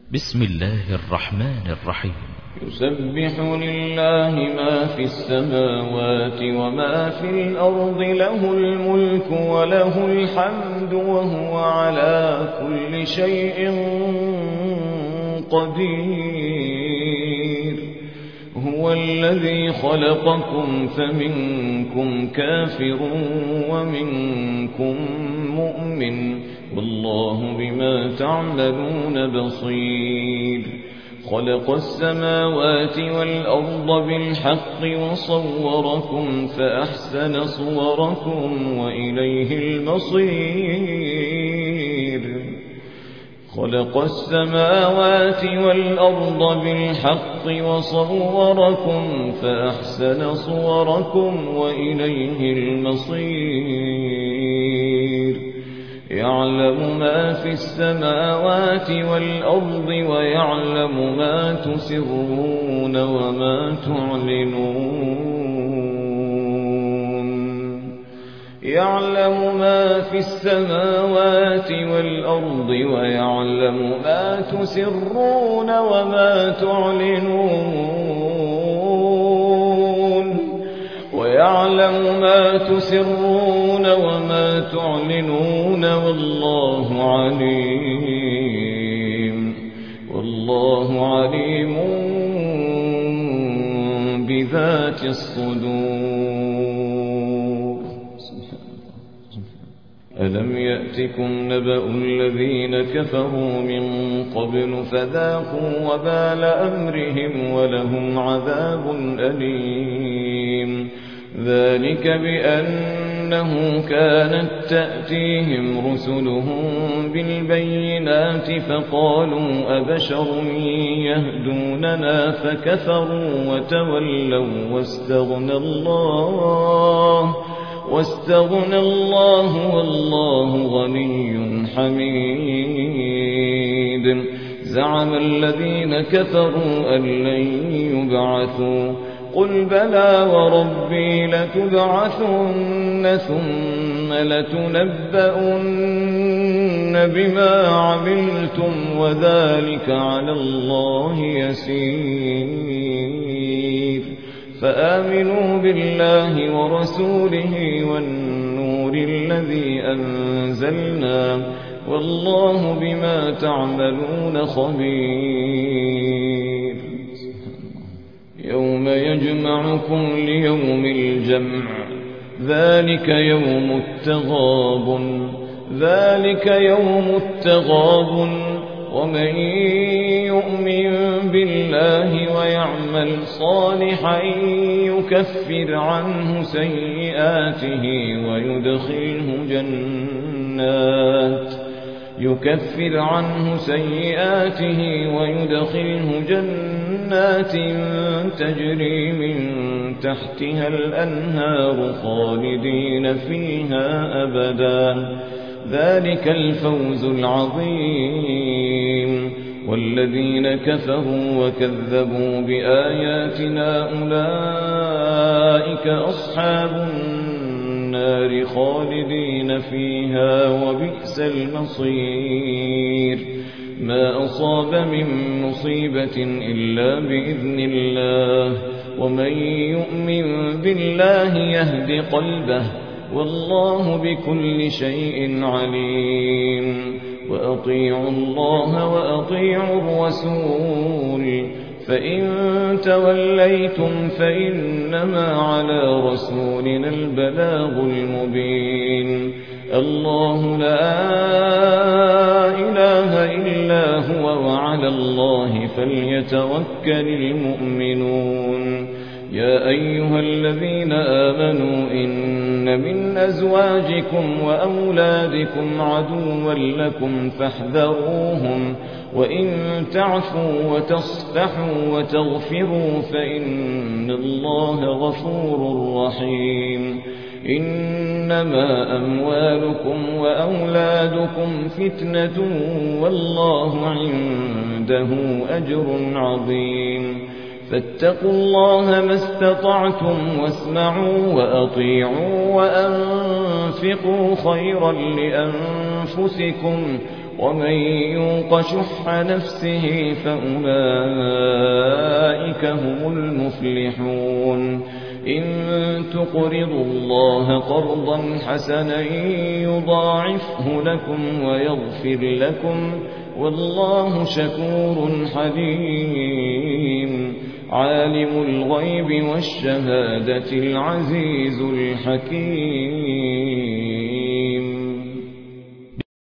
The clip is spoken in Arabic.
بسم الله الرحمن الرحيم. يسبح لله ما في السماوات وما في الأرض، له الملك وله الحمد وهو على كل شيء قدير. هو الذي خلقكم فمنكم كافر ومنكم مؤمن، والله بما تعملون بصير. خلق السماوات والأرض بالحق وصوركم فأحسن صوركم وإليه المصير. خلق السماوات والأرض بالحق وصوركم فأحسن صوركم وإليه المصير. يعلم ما في السماوات والأرض ويعلم ما تسرون وما تعلنون. يعلم ما في السماوات والأرض ويعلم ما تسرون وما تعلنون. ويعلم ما تسرون وما تعلنون، والله عليم بذات الصدور. ألم يأتكم نبأ الذين كفروا من قبل فذاقوا وبال أمرهم ولهم عذاب أليم. ذلك بأنه كانت تأتيهم رسلهم بالبينات فقالوا أبشر يهدوننا فكفروا وتولوا واستغنى الله والله غني حميد. زعم الذين كفروا أن لن يبعثوا، قل بلى وربي لتبعثن ثم لتنبؤن بما عملتم وذلك على الله يسير. فآمنوا بالله ورسوله والنور الذي أنزلنا، والله بما تعملون خبير. يوم يجمعكم ليوم الجمع، ذلك يوم التغابن. ومن يؤمن بالله ويعمل صالحا يكفر عنه سيئاته ويدخله جنات تجري من تحتها الأنهار خالدين فيها أبدا، ذلك الفوز العظيم. والذين كفروا وكذبوا بآياتنا أولئك أصحاب النار خالدين فيها وبئس المصير. ما أصاب من مصيبة إلا بإذن الله، ومن يؤمن بالله يهد قلبه، والله بكل شيء عليم. وأطيعوا الله وأطيعوا الرسول، فإن توليتم فإنما على رسولنا البلاغ المبين. الله لا إله إلا هو وعلى الله فليتوكل المؤمنون. يا أيها الذين آمنوا إن من أزواجكم وأولادكم عدوا لكم فاحذروهم، وإن تعفوا وتصفحوا وتغفروا فإن الله غفور رحيم. إنما أموالكم وأولادكم فتنة والله عنده أجر عظيم. فاتقوا الله ما استطعتم واسمعوا وأطيعوا وأنفقوا خيرا لأنفسكم ومن يوق شح نفسه فأولئك هم المفلحون إن تقرضوا الله قرضا حسنا يضاعفه لكم ويغفر لكم والله شكور حليم عالم الغيب والشهادة العزيز الحكيم